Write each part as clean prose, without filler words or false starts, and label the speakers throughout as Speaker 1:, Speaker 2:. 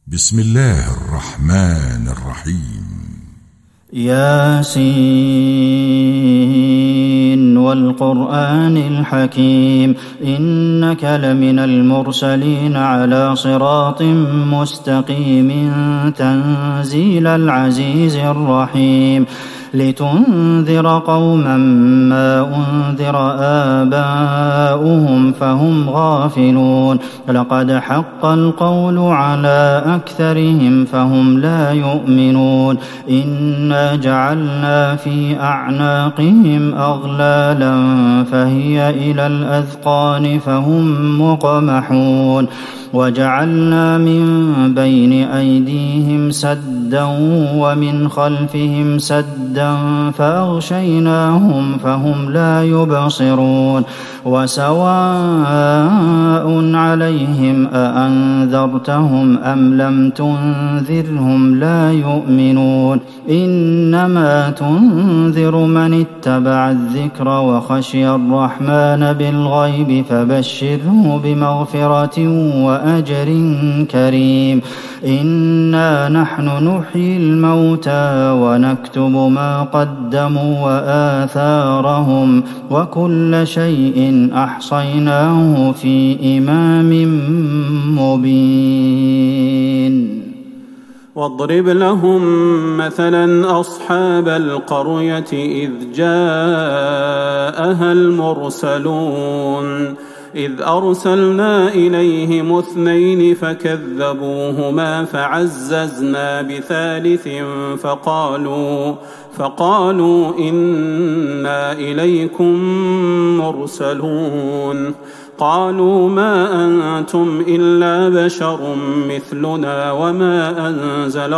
Speaker 1: بسم الله الرحمن الرحيم.
Speaker 2: ياسين والقرآن الحكيم إنك لمن المرسلين على صراط مستقيم تنزيل العزيز الرحيم لتنذر قوما ما أنذر آباؤهم فهم غافلون لقد حق القول على أكثرهم فهم لا يؤمنون إنا جعلنا في أعناقهم أغلالا فهي إلى الأذقان فهم مقمحون وجعلنا من بين أيديهم سدا ومن خلفهم سدا فأغشيناهم فهم لا يبصرون وسواء عليهم أأنذرتهم أم لم تنذرهم لا يؤمنون إنما تنذر من اتبع الذكر وخشي الرحمن بالغيب فبشره بمغفرة وأجر كريم إنا نحن نحيي الموتى ونكتب ما قدموا وآثارهم وكل شيء أحصيناه في إمام مبين.
Speaker 3: واضرب لهم مثلا أصحاب القرية إذ جاءها المرسلون إذ أرسلنا إليهم 2 فكذبوهما فعززنا بثالث فقالوا إنا إليكم مرسلون قالوا ما أنتم إلا بشر مثلنا وما أنزل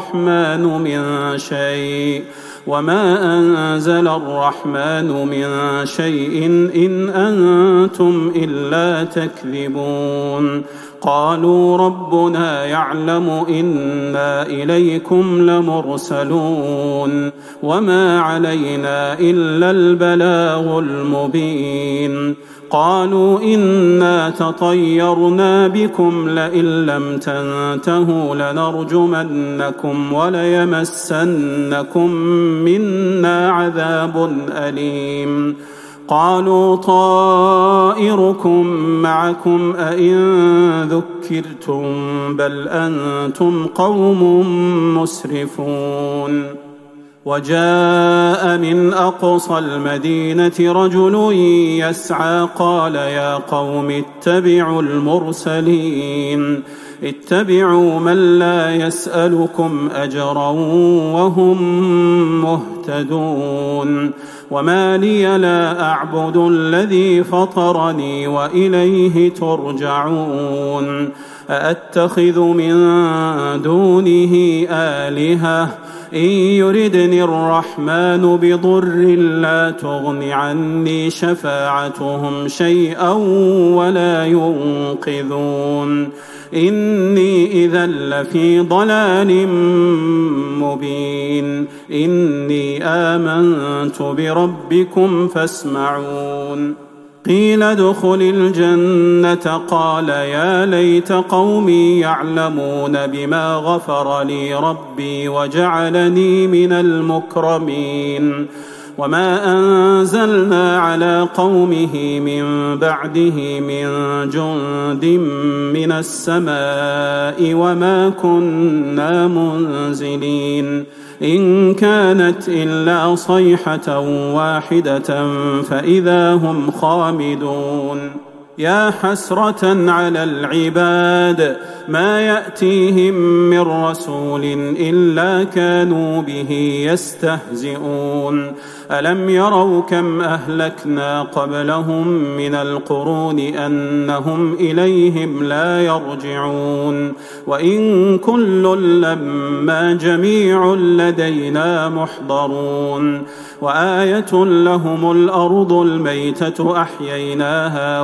Speaker 3: الرحمن من شيء إن أنتم إلا تكذبون قالوا ربنا يعلم إنا إليكم لمرسلون وما علينا إلا البلاغ المبين قالوا إنا تطيرنا بكم لئن لم تنتهوا لنرجمنكم وليمسنكم منا عذاب أليم قالوا طائركم معكم أئن ذكرتم بل أنتم قوم مسرفون وجاء من أقصى المدينة رجل يسعى قال يا قوم اتبعوا المرسلين اتبعوا من لا يسألكم أجرا وهم مهتدون وما لي لا أعبد الذي فطرني وإليه ترجعون أأتخذ من دونه آلهة إن يردني الرحمن بضر لا تغن عني شفاعتهم شيئا ولا ينقذون إني إذا لفي ضلال مبين إني آمنت بربكم فاسمعون قيل ادخل الجنة قال يا ليت قومي يعلمون بما غفر لي ربي وجعلني من المكرمين وما أنزلنا على قومه من بعده من جند من السماء وما كنا منزلين إن كانت إلا صيحة واحدة فإذا هم خامدون يا حسرة على العباد ما يأتيهم من رسول إلا كانوا به يستهزئون ألم يروا كم أهلكنا قبلهم من القرون أنهم إليهم لا يرجعون وإن كل لما جميع لدينا محضرون وآية لهم الأرض الميتة أحييناها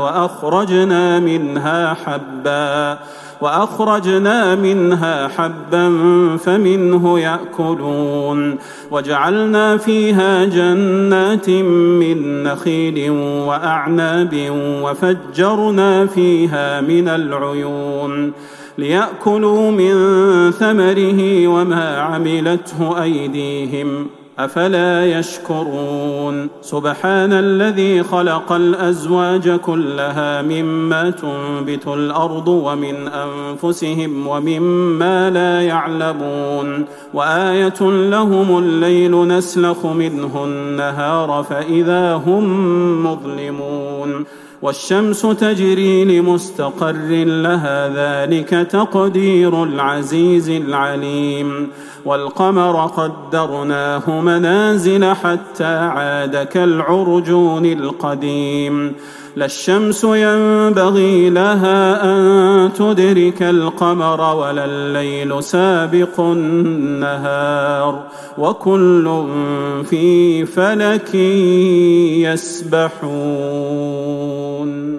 Speaker 3: وأخرجنا منها حبا فمنه يأكلون وجعلنا فيها جنات من نخيل وأعناب وفجرنا فيها من العيون ليأكلوا من ثمره وما عملته أيديهم أفلا يشكرون سبحان الذي خلق الأزواج كلها مما تنبت الأرض ومن أنفسهم ومما لا يعلمون وآية لهم الليل نسلخ منه النهار فإذا هم مظلمون والشمس تجري لمستقر لها ذلك تقدير العزيز العليم والقمر قدرناه منازل حتى عاد كالعرجون القديم لا الشمس ينبغي لها أن تدرك القمر ولا الليل سابق النهار وكل في فلك يسبحون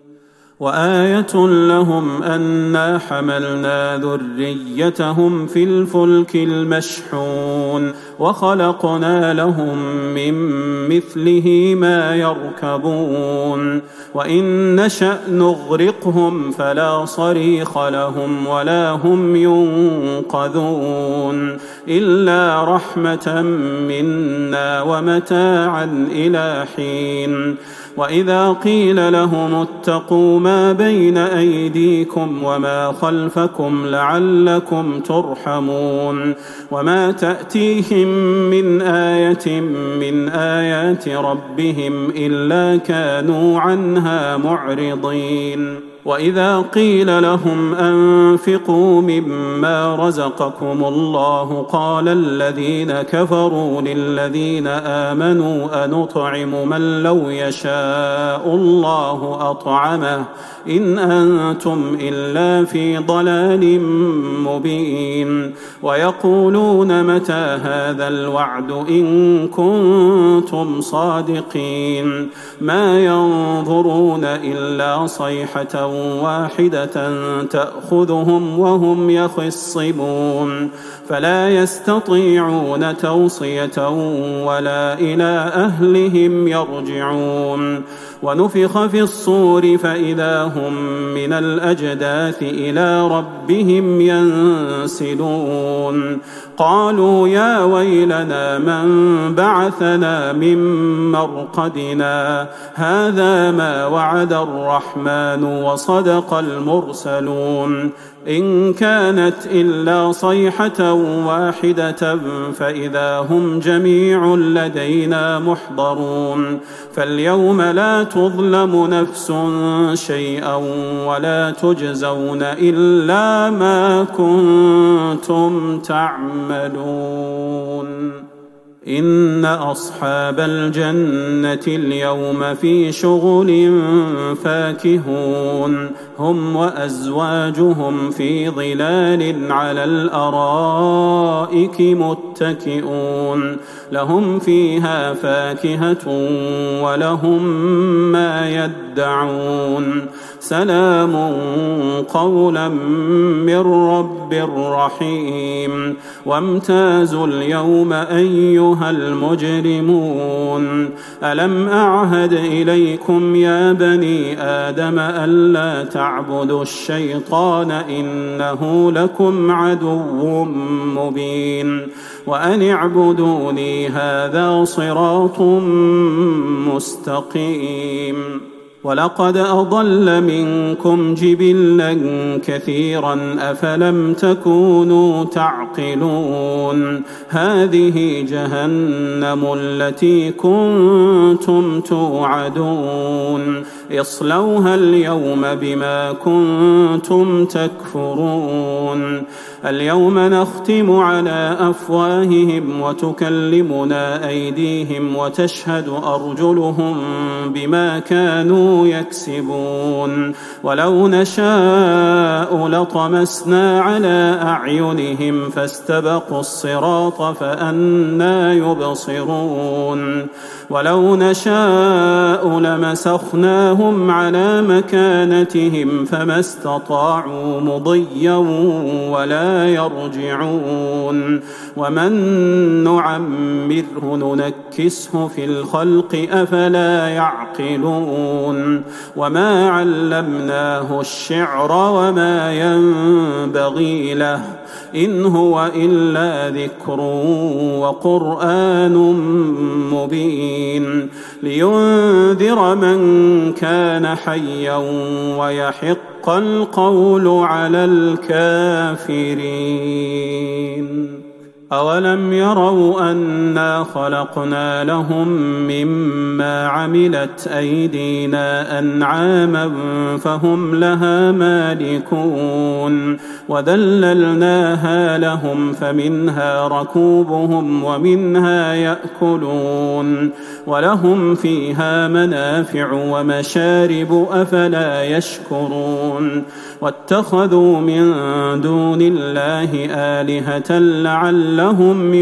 Speaker 3: وآية لهم أنا حملنا ذريتهم في الفلك المشحون وخلقنا لهم من مثله ما يركبون وإن نشأ نغرقهم فلا صريخ لهم ولا هم ينقذون إلا رحمة منا ومتاعا إلى حين وإذا قيل لهم اتقوا ما بين أيديكم وما خلفكم لعلكم ترحمون وما تأتيهم من آية من آيات ربهم إلا كانوا عنها معرضين وإذا قيل لهم أنفقوا مما رزقكم الله قال الذين كفروا للذين آمنوا أنطعم من لو يشاء الله أطعمه إن أنتم إلا في ضلال مبين ويقولون متى هذا الوعد إن كنتم صادقين ما ينظرون إلا صيحة واحدة تأخذهم وهم يخصمون فلا يستطيعون توصية ولا إلى أهلهم يرجعون ونفخ في الصور فإذا هم من الأجداث إلى ربهم ينسلون قالوا يا ويلنا من بعثنا من مرقدنا هذا ما وعد الرحمن وصدق المرسلون إن كانت إلا صيحة واحدة فإذا هم جميع لدينا محضرون فاليوم لا تظلم نفس شيئا ولا تجزون إلا ما كنتم تعملون إن أصحاب الجنة اليوم في شغل فاكهون هم وأزواجهم في ظلال على الأرائك متكئون لهم فيها فاكهة ولهم ما يدعون سلام قولا من رب رحيم وامتازوا اليوم أيها المجرمون ألم أعهد إليكم يا بني آدم ألا تعبدوا الشيطان إنه لكم عدو مبين وأن اعبدوني هذا صراط مستقيم ولقد أضل منكم جبلا كثيرا أفلم تكونوا تعقلون هذه جهنم التي كنتم توعدون اصلوها اليوم بما كنتم تكفرون اليوم نختم على أفواههم وتكلمنا أيديهم وتشهد أرجلهم بما كانوا يكسبون ولو نشاء لطمسنا على أعينهم فاستبقوا الصراط فأنى يبصرون ولو نشاء لمسخناهم على مكانتهم فما استطاعوا مضيا ولا يرجعون ومن نعمره ننكسه في الخلق أفلا يعقلون وما علمناه الشعر وما وما ينبغي له إن هو إلا ذكر وقرآن مبين لينذر من كان حيا ويحق القول على الكافرين. أولم يروا أنا خلقنا لهم مما عملت أيدينا أنعاما فهم لها مالكون وذللناها لهم فمنها ركوبهم ومنها يأكلون ولهم فيها منافع ومشارب أفلا يشكرون واتخذوا من دون الله آلهة لعلهم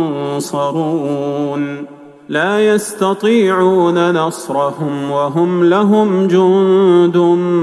Speaker 3: ينصرون لا يستطيعون نصرهم وهم لهم جند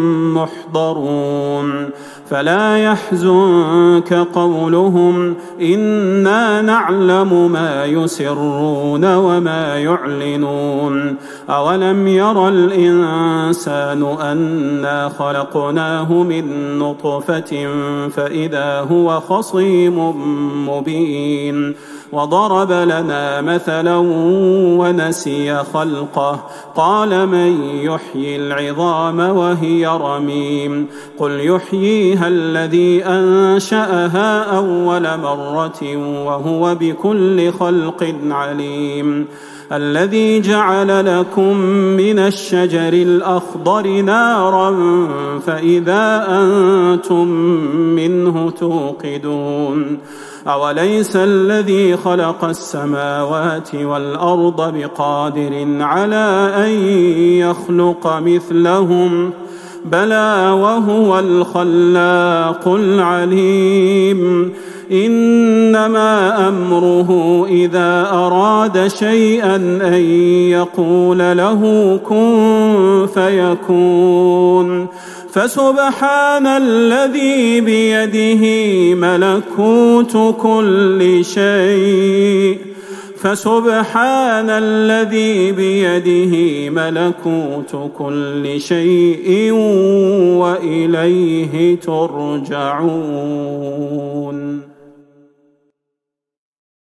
Speaker 3: محضرون فلا يحزنك قولهم إنا نعلم ما يسرون وما يعلنون أولم ير الإنسان أنا خلقناه من نطفة فإذا هو خصيم مبين وضرب لنا مثلا ونسي خلقه قال من يحيي العظام وهي رميم قل يحييها الذي أنشأها أول مرة وهو بكل خلق عليم الذي جعل لكم من الشجر الأخضر نارا فإذا أنتم منه توقدون أوليس الذي خلق السماوات والأرض بقادر على أن يخلق مثلهم بلى وهو الخلاق العليم إنما أمره إذا أراد شيئا أن يقول له كن فيكون فسبحان الذي بيده ملكوت كل شيء فسبحان الذي بيده ملكوت كل شيء وإليه ترجعون.